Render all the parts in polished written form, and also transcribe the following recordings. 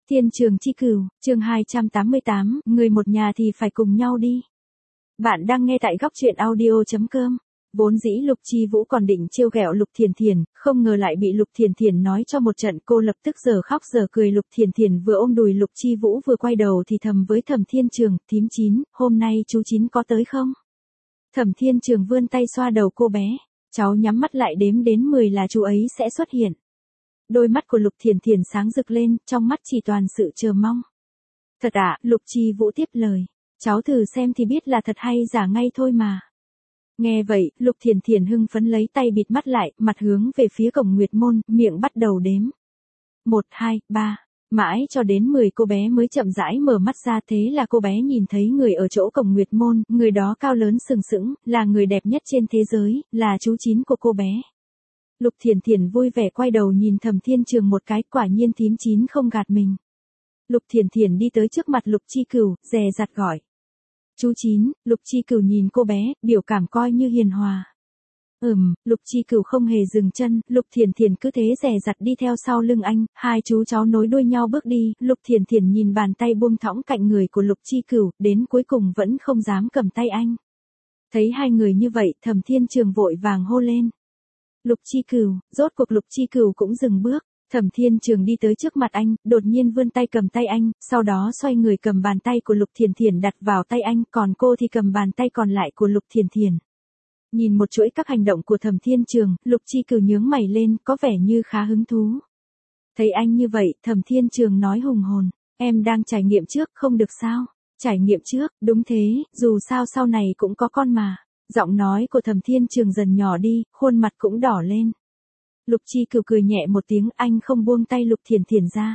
Thiên trường chi cửu, chương 288, người một nhà thì phải cùng nhau đi. Bạn đang nghe tại góc truyện audio.com. Vốn dĩ Lục Chi Vũ còn định trêu ghẹo Lục Thiền Thiền, không ngờ lại bị Lục Thiền Thiền nói cho một trận, cô lập tức giờ khóc giờ cười. Lục Thiền Thiền vừa ôm đùi Lục Chi Vũ vừa quay đầu thì thầm với Thẩm Thiên Trường, thím Chín, hôm nay chú Chín có tới không? Thẩm Thiên Trường vươn tay xoa đầu cô bé, cháu nhắm mắt lại đếm đến 10 là chú ấy sẽ xuất hiện. Đôi mắt của Lục Thiền Thiền sáng rực lên, trong mắt chỉ toàn sự chờ mong. Thật ạ, Lục Chi Vũ tiếp lời, cháu thử xem thì biết là thật hay giả ngay thôi mà. Nghe vậy, Lục Thiền Thiền hưng phấn lấy tay bịt mắt lại, mặt hướng về phía cổng Nguyệt Môn, miệng bắt đầu đếm. 1, 2, 3, mãi cho đến 10 cô bé mới chậm rãi mở mắt ra. Thế là cô bé nhìn thấy người ở chỗ cổng Nguyệt Môn, người đó cao lớn sừng sững, là người đẹp nhất trên thế giới, là chú Chín của cô bé. Lục Thiền Thiền vui vẻ quay đầu nhìn Thẩm Thiên Trường một cái, quả nhiên thím Chín không gạt mình. Lục Thiền Thiền đi tới trước mặt Lục Chi Cửu, dè dặt gọi. Chú Chín. Lục Chi Cửu nhìn cô bé, biểu cảm coi như hiền hòa. Lục Chi Cửu không hề dừng chân, Lục Thiền Thiền cứ thế dè dặt đi theo sau lưng anh, hai chú cháu nối đuôi nhau bước đi. Lục Thiền Thiền nhìn bàn tay buông thõng cạnh người của Lục Chi Cửu, đến cuối cùng vẫn không dám cầm tay anh. Thấy hai người như vậy, Thẩm Thiên Trường vội vàng hô lên. Lục Chi Cửu. Rốt cuộc Lục Chi Cửu cũng dừng bước. Thẩm Thiên Trường đi tới trước mặt anh, đột nhiên vươn tay cầm tay anh, sau đó xoay người cầm bàn tay của Lục Thiền Thiền đặt vào tay anh, còn cô thì cầm bàn tay còn lại của Lục Thiền Thiền. Nhìn một chuỗi các hành động của Thẩm Thiên Trường, Lục Chi Cửu nhướng mày lên, có vẻ như khá hứng thú. Thấy anh như vậy, Thẩm Thiên Trường nói hùng hồn, em đang trải nghiệm trước, không được sao? Trải nghiệm trước, đúng thế, dù sao sau này cũng có con mà. Giọng nói của Thẩm Thiên Trường dần nhỏ đi, khuôn mặt cũng đỏ lên. Lục Chi Cửu cười nhẹ một tiếng, anh không buông tay Lục Thiền Thiền ra.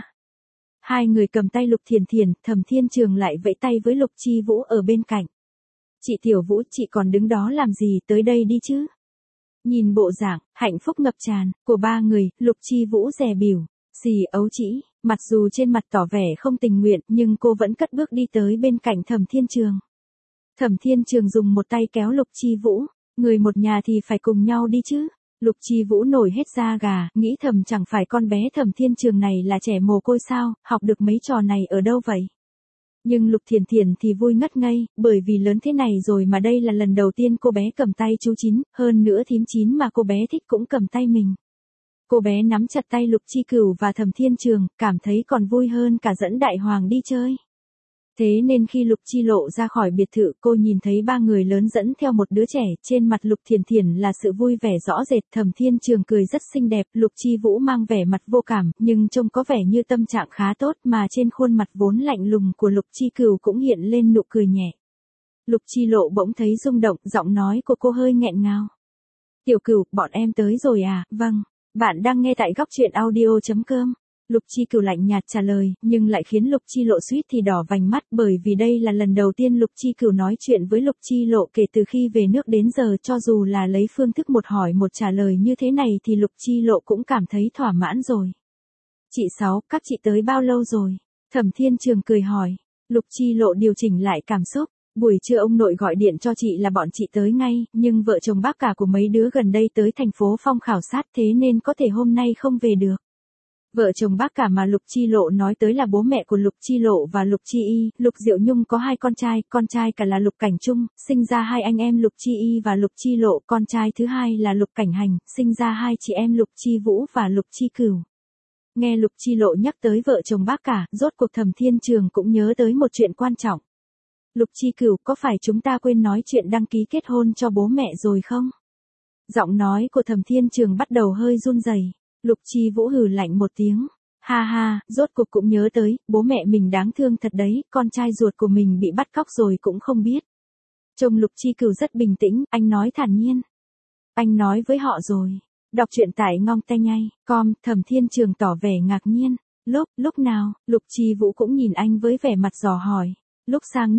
Hai người cầm tay Lục Thiền Thiền, Thẩm Thiên Trường lại vẫy tay với Lục Chi Vũ ở bên cạnh. Chị Tiểu Vũ, chị còn đứng đó làm gì, tới đây đi chứ. Nhìn bộ dạng, hạnh phúc ngập tràn, của ba người, Lục Chi Vũ dè bỉu, xì ấu chỉ, mặc dù trên mặt tỏ vẻ không tình nguyện, nhưng cô vẫn cất bước đi tới bên cạnh Thẩm Thiên Trường. Thẩm Thiên Trường dùng một tay kéo Lục Chi Vũ, người một nhà thì phải cùng nhau đi chứ. Lục Chi Vũ nổi hết da gà, nghĩ thầm chẳng phải con bé Thẩm Thiên Trường này là trẻ mồ côi sao, học được mấy trò này ở đâu vậy? Nhưng Lục Thiền Thiền thì vui ngất ngây, bởi vì lớn thế này rồi mà đây là lần đầu tiên cô bé cầm tay chú Chín, hơn nữa thím Chín mà cô bé thích cũng cầm tay mình. Cô bé nắm chặt tay Lục Chi Cửu và Thẩm Thiên Trường, cảm thấy còn vui hơn cả dẫn Đại Hoàng đi chơi. Thế nên khi Lục Chi Lộ ra khỏi biệt thự, cô nhìn thấy ba người lớn dẫn theo một đứa trẻ, trên mặt Lục Thiền Thiền là sự vui vẻ rõ rệt. Thẩm Thiên Trường cười rất xinh đẹp, Lục Chi Vũ mang vẻ mặt vô cảm, nhưng trông có vẻ như tâm trạng khá tốt, mà trên khuôn mặt vốn lạnh lùng của Lục Chi Cửu cũng hiện lên nụ cười nhẹ. Lục Chi Lộ bỗng thấy rung động, giọng nói của cô hơi nghẹn ngào. Tiểu Cửu, bọn em tới rồi à? Vâng, bạn đang nghe tại góc truyện audio.com. Lục Chi Cửu lạnh nhạt trả lời, nhưng lại khiến Lục Chi Lộ suýt thì đỏ vành mắt, bởi vì đây là lần đầu tiên Lục Chi Cửu nói chuyện với Lục Chi Lộ kể từ khi về nước đến giờ, cho dù là lấy phương thức một hỏi một trả lời như thế này thì Lục Chi Lộ cũng cảm thấy thỏa mãn rồi. Chị Sáu, các chị tới bao lâu rồi? Thẩm Thiên Trường cười hỏi. Lục Chi Lộ điều chỉnh lại cảm xúc. Buổi trưa ông nội gọi điện cho chị là bọn chị tới ngay, nhưng vợ chồng bác cả của mấy đứa gần đây tới thành phố Phong khảo sát, thế nên có thể hôm nay không về được. Vợ chồng bác cả mà Lục Chi Lộ nói tới là bố mẹ của Lục Chi Lộ và Lục Chi Y. Lục Diệu Nhung có hai con trai cả là Lục Cảnh Trung, sinh ra hai anh em Lục Chi Y và Lục Chi Lộ, con trai thứ hai là Lục Cảnh Hành, sinh ra hai chị em Lục Chi Vũ và Lục Chi Cửu. Nghe Lục Chi Lộ nhắc tới vợ chồng bác cả, rốt cuộc Thẩm Thiên Trường cũng nhớ tới một chuyện quan trọng. Lục Chi Cửu, có phải chúng ta quên nói chuyện đăng ký kết hôn cho bố mẹ rồi không? Giọng nói của Thẩm Thiên Trường bắt đầu hơi run rẩy. Lục Chi Vũ hừ lạnh một tiếng. Ha ha, rốt cuộc cũng nhớ tới, bố mẹ mình đáng thương thật đấy, con trai ruột của mình bị bắt cóc rồi cũng không biết. Trông Lục Chi Cửu rất bình tĩnh, anh nói thản nhiên. Anh nói với họ rồi. Đọc truyện tại ngongtay.com, Thẩm Thiên Trường tỏ vẻ ngạc nhiên. Lúc nào? Lục Chi Vũ cũng nhìn anh với vẻ mặt dò hỏi. Lúc sang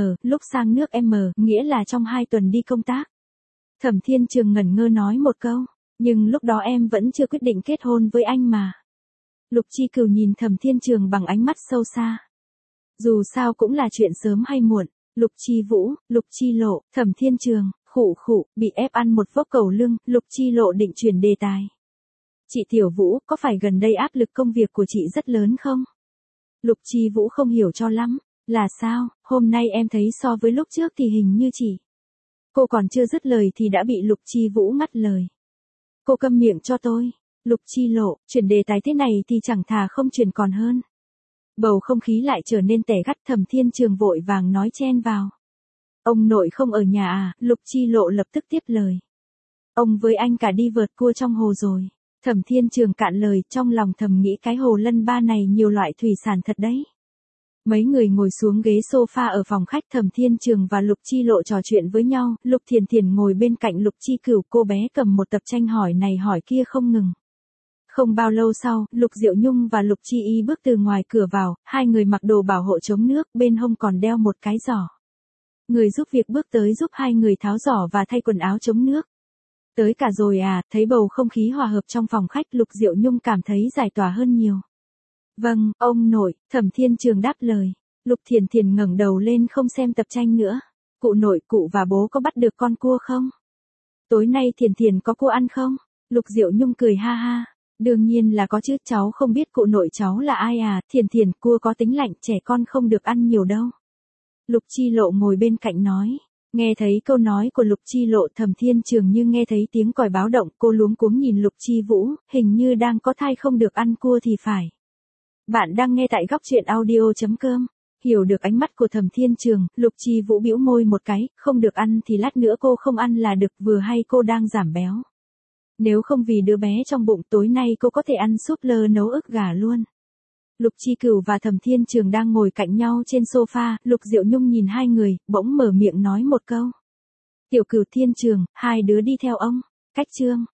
nước M, nghĩa là trong 2 tuần đi công tác. Thẩm Thiên Trường ngẩn ngơ nói một câu. Nhưng lúc đó em vẫn chưa quyết định kết hôn với anh mà. Lục Chi Cửu nhìn Thẩm Thiên Trường bằng ánh mắt sâu xa. Dù sao cũng là chuyện sớm hay muộn. Lục Chi Vũ, Lục Chi Lộ, Thẩm Thiên Trường, bị ép ăn một vốc cầu lưng, Lục Chi Lộ định chuyển đề tài. Chị Tiểu Vũ, có phải gần đây áp lực công việc của chị rất lớn không? Lục Chi Vũ không hiểu cho lắm. Là sao, hôm nay em thấy so với lúc trước thì hình như chỉ. Cô còn chưa dứt lời thì đã bị Lục Chi Vũ ngắt lời. Cô câm miệng cho tôi. Lục Chi Lộ, chuyển đề tài thế này thì chẳng thà không chuyển còn hơn. Bầu không khí lại trở nên tẻ gắt. Thẩm Thiên Trường vội vàng nói chen vào. Ông nội không ở nhà à? Lục Chi Lộ lập tức tiếp lời. Ông với anh cả đi vượt cua trong hồ rồi. Thẩm Thiên Trường cạn lời, trong lòng thầm nghĩ cái hồ Lân Ba này nhiều loại thủy sản thật đấy. Mấy người ngồi xuống ghế sofa ở phòng khách. Thẩm Thiên Trường và Lục Chi Lộ trò chuyện với nhau. Lục Thiền Thiền ngồi bên cạnh Lục Chi Cửu, cô bé cầm một tập tranh hỏi này hỏi kia không ngừng. Không bao lâu sau, Lục Diệu Nhung và Lục Chi Y bước từ ngoài cửa vào, hai người mặc đồ bảo hộ chống nước, bên hông còn đeo một cái giỏ. Người giúp việc bước tới giúp hai người tháo giỏ và thay quần áo chống nước. Tới cả rồi à? Thấy bầu không khí hòa hợp trong phòng khách, Lục Diệu Nhung cảm thấy giải tỏa hơn nhiều. Vâng, ông nội, Thẩm Thiên Trường đáp lời. Lục Thiền Thiền ngẩng đầu lên không xem tập tranh nữa. Cụ nội, cụ và bố có bắt được con cua không? Tối nay Thiền Thiền có cua ăn không? Lục Diệu Nhung cười ha ha. Đương nhiên là có chứ, cháu không biết cụ nội cháu là ai à? Thiền Thiền, cua có tính lạnh, trẻ con không được ăn nhiều đâu. Lục Chi Lộ ngồi bên cạnh nói. Nghe thấy câu nói của Lục Chi Lộ, Thẩm Thiên Trường như nghe thấy tiếng còi báo động, cô luống cuống nhìn Lục Chi Vũ, hình như đang có thai không được ăn cua thì phải. Bạn đang nghe tại góc truyện audio.com. Hiểu được ánh mắt của Thẩm Thiên Trường, Lục Chi Vũ bĩu môi một cái, không được ăn thì lát nữa cô không ăn là được, vừa hay cô đang giảm béo. Nếu không vì đứa bé trong bụng, tối nay cô có thể ăn súp lơ nấu ức gà luôn. Lục Chi Cửu và Thẩm Thiên Trường đang ngồi cạnh nhau trên sofa, Lục Diệu Nhung nhìn hai người, bỗng mở miệng nói một câu. Tiểu Cửu, Thiên Trường, hai đứa đi theo ông. Cách chương.